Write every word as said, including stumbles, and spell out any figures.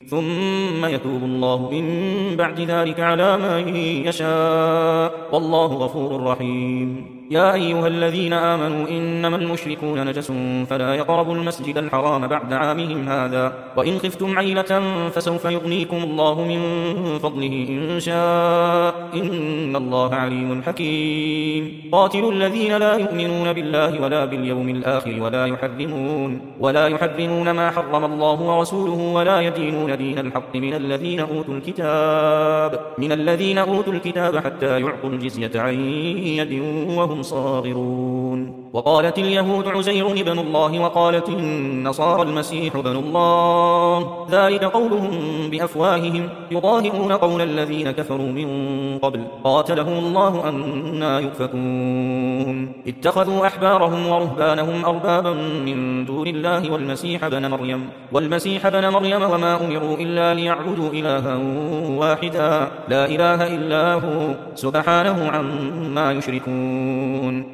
ثم يتوب الله من بعد ذلك على من يشاء والله غفور رحيم. يا أيها الذين آمنوا إنما المشركون نجس فلا يقربوا المسجد الحرام بعد عامهم هذا وإن خفتم عيلة فسوف يغنيكم الله من فضله إن شاء إن الله عليم حكيم. قاتلوا الذين لا يؤمنون بالله ولا باليوم الآخر ولا يحرمون ولا يحرمون ما حرم الله ورسوله ولا يدينون دين الحق من الذين أوتوا الكتاب من الذين أوتوا الكتاب حتى يعطوا الجزية عن يد وهم صاغرون. وقالت اليهود عزير ابن الله وقالت النصارى المسيح ابن الله ذلك قولهم بأفواههم يضاهئون قول الذين كفروا من قبل قاتلهم الله أنى يؤفكون. اتخذوا أحبارهم ورهبانهم أربابا من دون الله والمسيح ابن مريم والمسيح ابن مريم وما أمروا إلا ليعبدوا إلها واحدا لا إله إلا هو سبحانه عما يشركون.